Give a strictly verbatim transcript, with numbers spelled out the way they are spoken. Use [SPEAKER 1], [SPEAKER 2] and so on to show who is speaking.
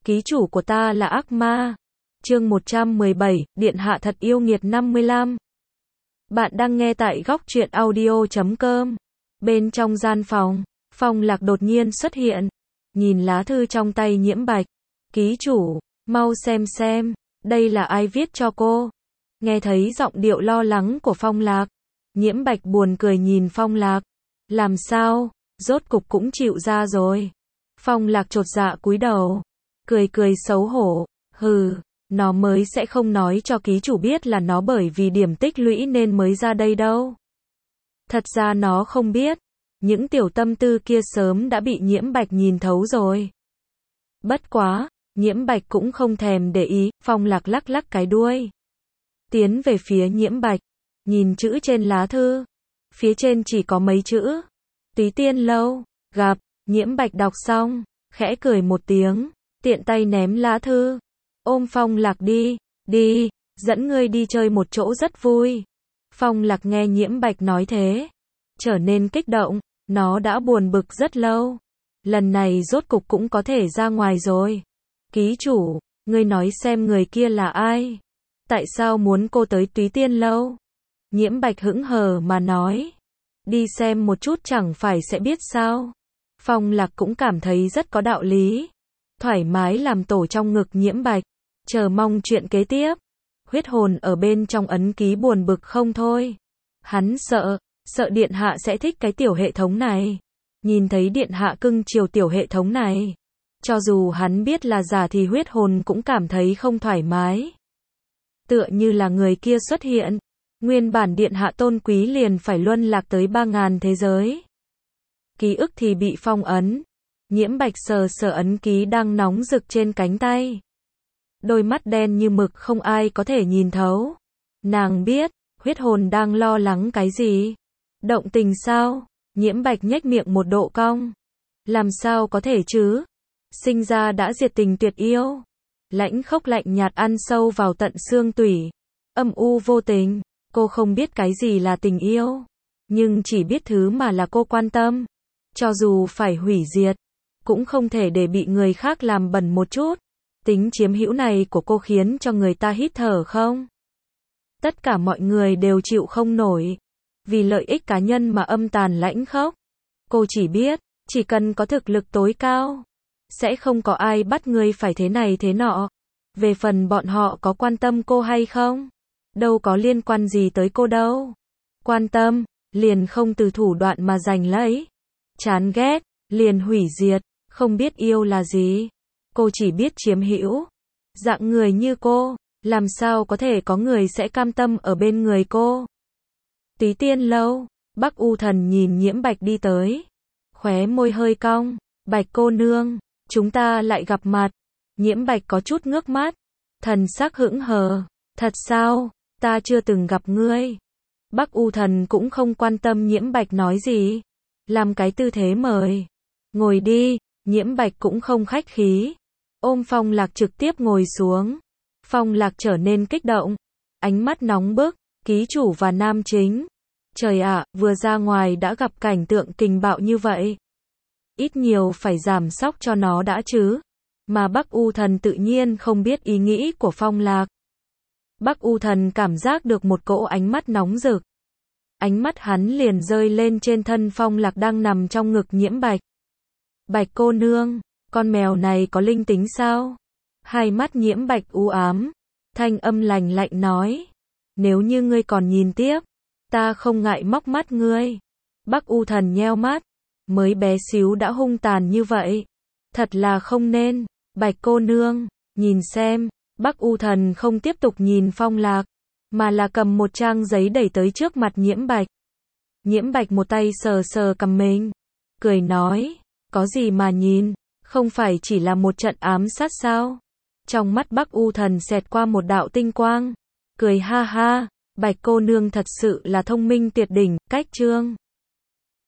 [SPEAKER 1] ký chủ của ta là ác ma. Chương một trăm mười bảy, Điện hạ thật yêu nghiệt năm mươi lăm. Bạn đang nghe tại góc truyện audio chấm com. Bên trong gian phòng, Phong Lạc đột nhiên xuất hiện, nhìn lá thư trong tay Nhiễm Bạch. Ký chủ, mau xem xem, đây là ai viết cho cô? Nghe thấy giọng điệu lo lắng của Phong Lạc, Nhiễm Bạch buồn cười nhìn Phong Lạc. Làm sao, rốt cục cũng chịu ra rồi. Phong Lạc chột dạ cúi đầu, cười cười xấu hổ, hừ, nó mới sẽ không nói cho ký chủ biết là nó bởi vì điểm tích lũy nên mới ra đây đâu. Thật ra nó không biết, những tiểu tâm tư kia sớm đã bị Nhiễm Bạch nhìn thấu rồi. Bất quá, Nhiễm Bạch cũng không thèm để ý, Phong Lạc lắc lắc cái đuôi, tiến về phía Nhiễm Bạch, nhìn chữ trên lá thư. Phía trên chỉ có mấy chữ: Túy Tiên Lâu, gặp. Nhiễm Bạch đọc xong, khẽ cười một tiếng, tiện tay ném lá thư, ôm Phong Lạc đi, đi, dẫn ngươi đi chơi một chỗ rất vui. Phong Lạc nghe Nhiễm Bạch nói thế, trở nên kích động, nó đã buồn bực rất lâu. Lần này rốt cục cũng có thể ra ngoài rồi. Ký chủ, ngươi nói xem người kia là ai? Tại sao muốn cô tới Túy Tiên Lâu? Nhiễm Bạch hững hờ mà nói, đi xem một chút chẳng phải sẽ biết sao. Phong Lạc cũng cảm thấy rất có đạo lý, thoải mái làm tổ trong ngực Nhiễm Bạch, chờ mong chuyện kế tiếp. Huyết hồn ở bên trong ấn ký buồn bực không thôi. Hắn sợ, sợ điện hạ sẽ thích cái tiểu hệ thống này. Nhìn thấy điện hạ cưng chiều tiểu hệ thống này, cho dù hắn biết là giả thì huyết hồn cũng cảm thấy không thoải mái. Tựa như là người kia xuất hiện, nguyên bản điện hạ tôn quý liền phải luân lạc tới ba ngàn thế giới. Ký ức thì bị phong ấn. Nhiễm Bạch sờ sờ ấn ký đang nóng rực trên cánh tay. Đôi mắt đen như mực không ai có thể nhìn thấu. Nàng biết, huyết hồn đang lo lắng cái gì. Động tình sao? Nhiễm Bạch nhếch miệng một độ cong. Làm sao có thể chứ? Sinh ra đã diệt tình tuyệt yêu. Lãnh khốc lạnh nhạt ăn sâu vào tận xương tủy. Âm u vô tình. Cô không biết cái gì là tình yêu, nhưng chỉ biết thứ mà là cô quan tâm. Cho dù phải hủy diệt, cũng không thể để bị người khác làm bẩn một chút. Tính chiếm hữu này của cô khiến cho người ta hít thở không. Tất cả mọi người đều chịu không nổi. Vì lợi ích cá nhân mà âm tàn lãnh khốc. Cô chỉ biết, chỉ cần có thực lực tối cao, sẽ không có ai bắt người phải thế này thế nọ. Về phần bọn họ có quan tâm cô hay không, đâu có liên quan gì tới cô đâu. Quan tâm, liền không từ thủ đoạn mà giành lấy. Chán ghét, liền hủy diệt. Không biết yêu là gì, cô chỉ biết chiếm hữu. Dạng người như cô, làm sao có thể có người sẽ cam tâm ở bên người cô. Túy Tiên Lâu, Bắc U Thần nhìn Nhiễm Bạch đi tới, khóe môi hơi cong. Bạch cô nương, chúng ta lại gặp mặt. Nhiễm Bạch có chút ngước mắt, thần sắc hững hờ. Thật sao, ta chưa từng gặp ngươi. Bắc U Thần cũng không quan tâm Nhiễm Bạch nói gì, làm cái tư thế mời. Ngồi đi. Nhiễm Bạch cũng không khách khí, ôm Phong Lạc trực tiếp ngồi xuống. Phong Lạc trở nên kích động, ánh mắt nóng bức. Ký chủ và nam chính. Trời ạ, vừa ra ngoài đã gặp cảnh tượng kình bạo như vậy. Ít nhiều phải giảm sóc cho nó đã chứ. Mà Bắc U Thần tự nhiên không biết ý nghĩ của Phong Lạc. Bắc U Thần cảm giác được một cỗ ánh mắt nóng rực. Ánh mắt hắn liền rơi lên trên thân Phong Lạc đang nằm trong ngực Nhiễm Bạch. Bạch cô nương, con mèo này có linh tính sao? Hai mắt Nhiễm Bạch u ám, thanh âm lạnh lạnh nói. Nếu như ngươi còn nhìn tiếp, ta không ngại móc mắt ngươi. Bắc U Thần nheo mắt, mới bé xíu đã hung tàn như vậy. Thật là không nên. Bạch cô nương, nhìn xem. Bắc U Thần không tiếp tục nhìn Phong Lạc, mà là cầm một trang giấy đẩy tới trước mặt Nhiễm Bạch. Nhiễm Bạch một tay sờ sờ cằm mình, cười nói, có gì mà nhìn, không phải chỉ là một trận ám sát sao? Trong mắt Bắc U Thần xẹt qua một đạo tinh quang, cười ha ha, Bạch cô nương thật sự là thông minh tuyệt đỉnh, cách chương.